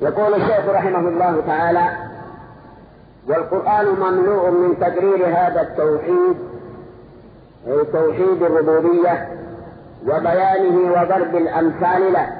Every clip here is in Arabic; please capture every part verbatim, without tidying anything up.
يقول الشيخ رحمه الله تعالى: والقرآن مملوء من تقرير هذا التوحيد، أي توحيد الربوبية، وبيانه وضرب الأمثال له.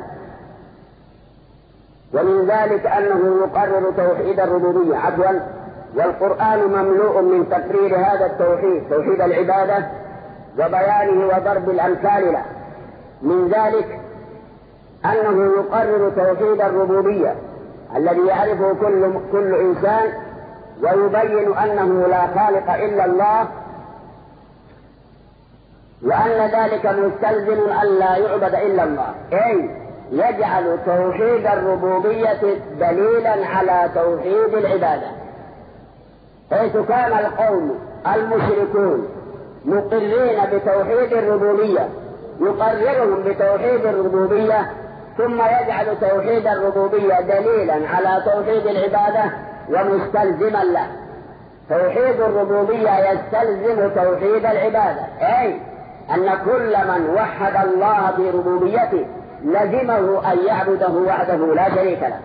ومن ذلك أنه يقرر توحيد الربوبية عفوا والقرآن مملوء من تقرير هذا التوحيد، توحيد العبادة، وبيانه وضرب الأمثال له. من ذلك أنه يقرر توحيد الربوبية الذي يعرفه كل, كل إنسان، ويبين أنه لا خالق إلا الله، وأن ذلك مستلزم أن لا يعبد إلا الله، أي يجعل توحيد الربوبية دليلا على توحيد العبادة، حيث كان القوم المشركون مقرين بتوحيد الربوبية، يقررهم بتوحيد الربوبية ثم يجعل توحيد الربوبية دليلا على توحيد العبادة ومستلزما له. توحيد الربوبية يستلزم توحيد العبادة، أي أن كل من وحد الله في ربوبيته لزمه أن يعبده وحده لا شريك له.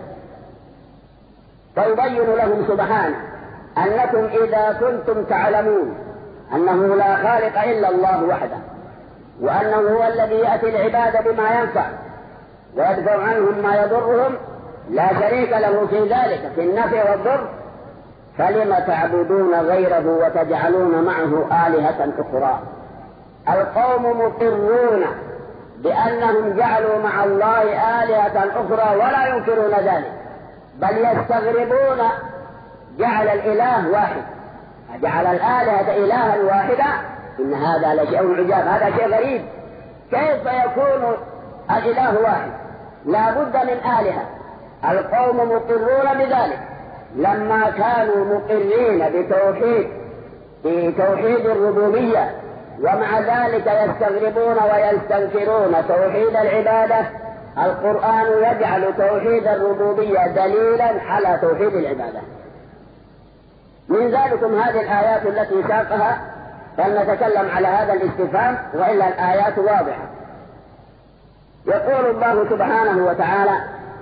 فيبين لهم سبحانه أنكم إذا كنتم تعلمون أنه لا خالق إلا الله وحده، وأنه هو الذي يأتي العباد بما ينفع ويدفع عنهم ما يضرهم، لا شريك له في ذلك في النفع والضر، فلم تعبدون غيره وتجعلون معه آلهة أخرى. القوم مقرون بأنهم جعلوا مع الله آلهة أخرى ولا ينكرون ذلك، بل يستغربون جعل الإله واحد، جعل الآلهة إلها واحدا، إن هذا لشيء عجاب، هذا شيء غريب، كيف يكون الإله واحد؟ لا بد من آلهة. القوم مقرون بذلك لما كانوا مقرين بتوحيد بتوحيد الربوبية، ومع ذلك يستغربون ويستنكرون توحيد العبادة. القرآن يجعل توحيد الربوبية دليلا على توحيد العبادة. من ذلكم هذه الآيات التي ساقها، فلنتكلم على هذا الاستفهام، وإلا الآيات واضحة. يقول الله سبحانه وتعالى: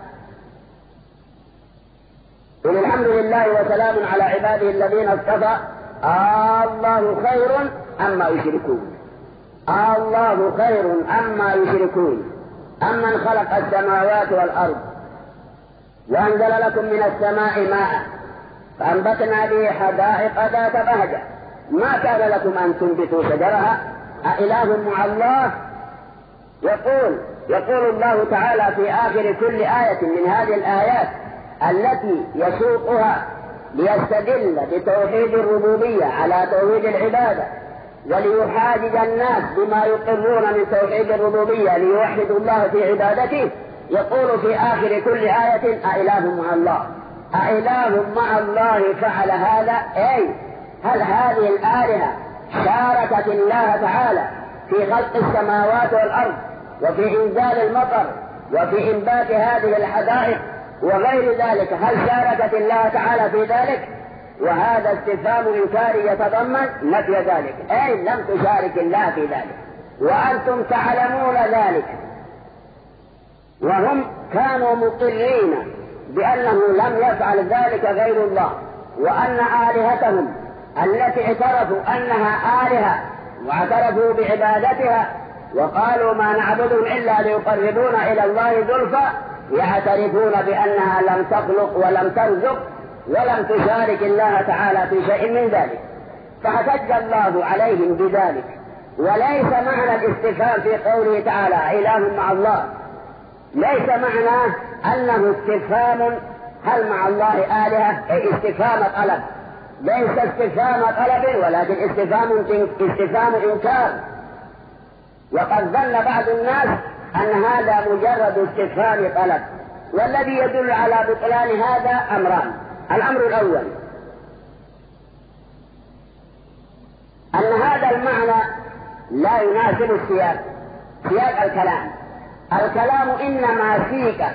قل الحمد لله وسلام على عباده الذين اصطفى الله خير عما يشركون. الله خير عما يشركون. أمن خلق السماوات والأرض وأنزل لكم من السماء ماء فأنبتنا به حدائق ذات بهجة ما كان لكم أن تنبتوا شجرها أإله مع الله. يقول يقول الله تعالى في آخر كل آية من هذه الآيات التي يسوقها ليستدل بتوحيد الربوبية على توحيد العبادة، وليحاجج الناس بما يقرون من توحيد الربوبية ليوحدوا الله في عبادته. يقول في آخر كل آية أإله مع الله، أإله مع الله فعل هذا، أي هل هذه الآلهة شاركت الله تعالى في خلق السماوات والأرض وفي إنزال المطر وفي إنبات هذه الحدائق وغير ذلك؟ هل شاركت الله تعالى في ذلك؟ وهذا استفهام إنكاري يتضمن نفي ذلك، أي لم تشارك الله في ذلك وأنتم تعلمون ذلك. وهم كانوا مقرين بأنه لم يفعل ذلك غير الله، وأن آلهتهم التي اعترفوا أنها آلهة واعترفوا بعبادتها وقالوا ما نعبدهم إلا ليقربونا إلى الله زلفى، يعترفون بأنها لم تخلق ولم ترزق ولم تشارك الله تعالى في شيء من ذلك، فاحتج الله عليهم بذلك. وليس معنى الاستفهام في قوله تعالى إله مع الله، ليس معناه أنه استفهام هل مع الله آلهة، أي استفهام طلب، ليس استفهام طلب ولكن استفهام استفهام إنكار. وقد ظن بعض الناس أن هذا مجرد استفهام طلب، والذي يدل على بطلان هذا أمران. الأمر الأول أن هذا المعنى لا يناسب السياق، سياق الكلام. الكلام إنما سيق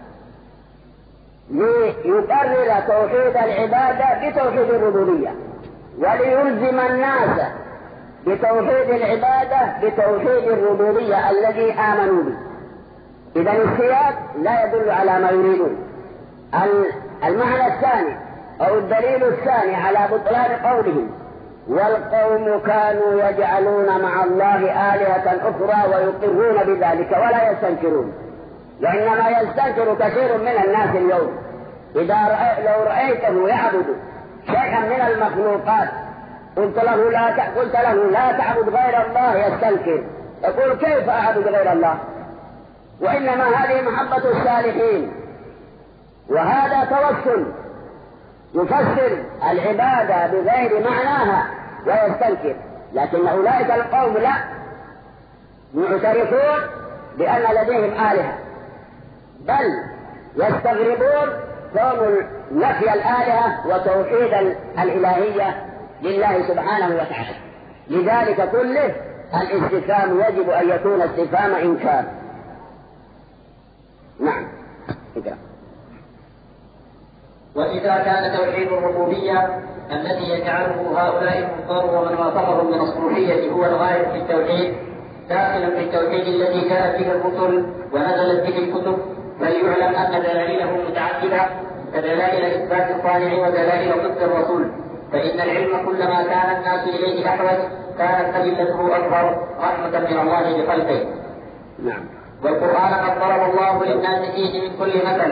ليقرر توحيد العبادة بتوحيد الربوبية، وليلزم الناس بتوحيد العبادة بتوحيد الربوبية الذي آمنوا به. إذن السياق لا يدل على ما يريدون. المعنى الثاني أو الدليل الثاني على بطلان قولهم والقوم كانوا يجعلون مع الله آلهة أخرى ويقرون بذلك ولا يستنكرون، وإنما يستنكر كثير من الناس اليوم. إذا رأي لو رأيته يعبد شيئا من المخلوقات قلت له لا قلت له لا تعبد غير الله يستنكر، يقول كيف أعبد غير الله؟ وإنما هذه محبة الصالحين، وهذا توسل يفسر العبادة بغير معناها ويستنكر. لكن أولئك القوم لا، معترفون بأن لديهم آلهة، بل يستغربون كون نفي الآلهة وتوحيد الإلهية لله سبحانه وتعالى. لذلك كله الاستفهام يجب أن يكون استفهام إنكار. نعم. اقرأ. وإذا كان توحيد الربوبية الذي يجعله هؤلاء الكفار ومن وافقهم من الصوفية هو الغاية في التوحيد داخلا في التوحيد الذي جاءت به الرسل ونزلت به الكتب، فليعلم أن دلائله متعددة كدلائل إثبات الصانع ودلائل صدق الرسول، فإن العلم كلما كان الناس إليه أحوج كانت أدلته أكبر رحمة من الله بخلقه. نعم. والقرآن قد ضرب الله للناس فيه من كل مثل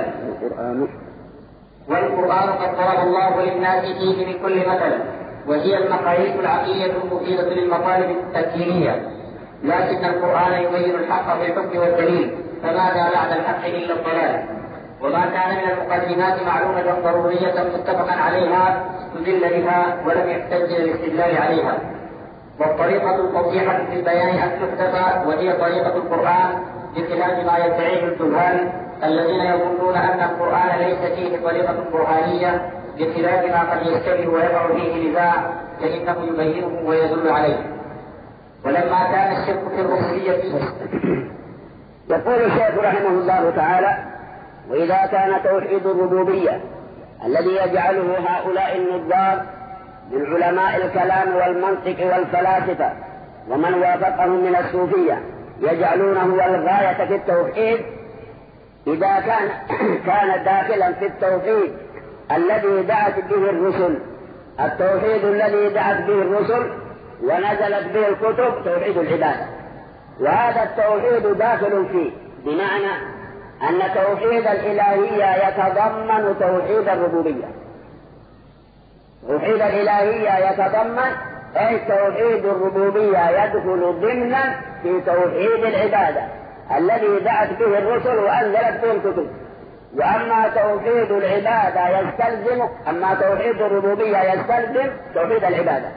والقرآن قد ضرب الله للناس فيه من كل مثل وهي المقاييس العقلية المفيدة للمطالب التكوينية، لكن القرآن يبين الحق في الحكم والدليل، فماذا بعد الحق إلا الضلال؟ وما كان من المقدمات معلومة ضرورية متفقا عليها استدل بها ولم يحتج للاستدلال عليها. والطريقة الفصيحة في البيان أن تحدث وهي طريقة القرآن بخلاف ما يدعيه الجهال الذين يظنون أن القرآن ليس فيه طريقة برهانية بخلاف ما قد يشتبه ويقع فيه نزاع فإنه يبينه ويدل عليه. ولما كان الشرك في الربوبية يقول الشيخ رحمه الله تعالى: وإذا كان توحيد الربوبية الذي يجعله هؤلاء النظار من علماء الكلام والمنطق والفلاسفة ومن وافقهم من الصوفية يجعلونه الغاية في التوحيد، إذا كان كان داخلا في التوحيد الذي دعت به الرسل، التوحيد الذي دعت به الرسل ونزلت به الكتب، توحيد العبادة، وهذا التوحيد داخل فيه، بمعنى أن توحيد الإلهية يتضمن توحيد الربوبية. توحيد الإلهية يتضمن أي توحيد الربوبية يدخل ضمنا في توحيد العبادة الذي دعت به الرسل وأنزلت به الكتب. وأما توحيد العبادة يستلزم أما توحيد الربوبية يستلزم توحيد العبادة.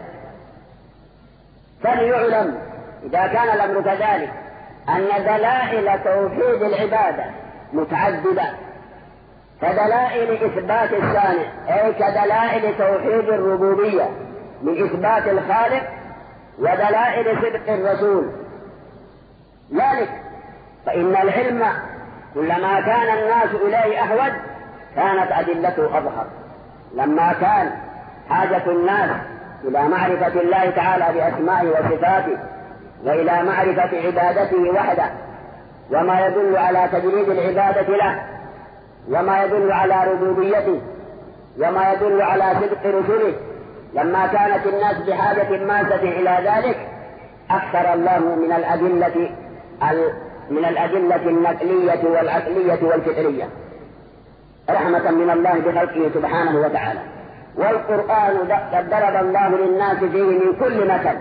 فليعلم إذا كان الأمر كذلك أن دلائل توحيد العبادة متعددة، كدلائل إثبات الصانع أي كدلائل توحيد الربوبية من إثبات الخالق ودلائل صدق الرسول. ذلك فإن العلم كلما كان الناس إليه أحوج كانت أدلته أظهر. لما كان حاجة الناس إلى معرفة الله تعالى بأسمائه وصفاته وإلى معرفة عبادته وحده وما يدل على تجريد العبادة له وما يدل على ربوبيته وما يدل على صدق رسله، لما كانت الناس بحاجة ماسة إلى ذلك أكثر الله من الأدلة من الأدلة النقلية والعقلية والفطرية رحمة من الله بخلقه سبحانه وتعالى. والقرآن قد ضرب الله للناس فيه من كل مثل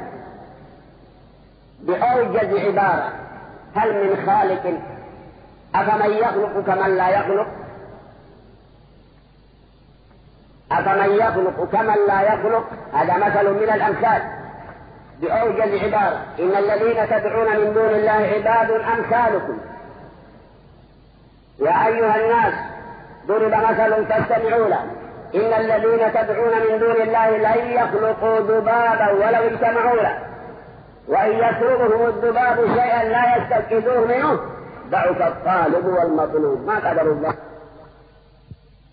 بأوجز عبارة: هل من خالق أفمن يخلق كمن لا يخلق أفمن يخلق كمن لا يخلق هذا مثل من الأمثال بأوجز عبارة: إن الذين تدعون من دون الله عباد أمثالكم يا أيها الناس ضرب مثل فاستمعوا له إن الذين تدعون من دون الله لن يخلقوا ذبابا ولو اجتمعوا له وإن يسلبهم الذباب شيئا لا يستنقذوه منه ضعف الطالب والمطلوب. ما قدر الله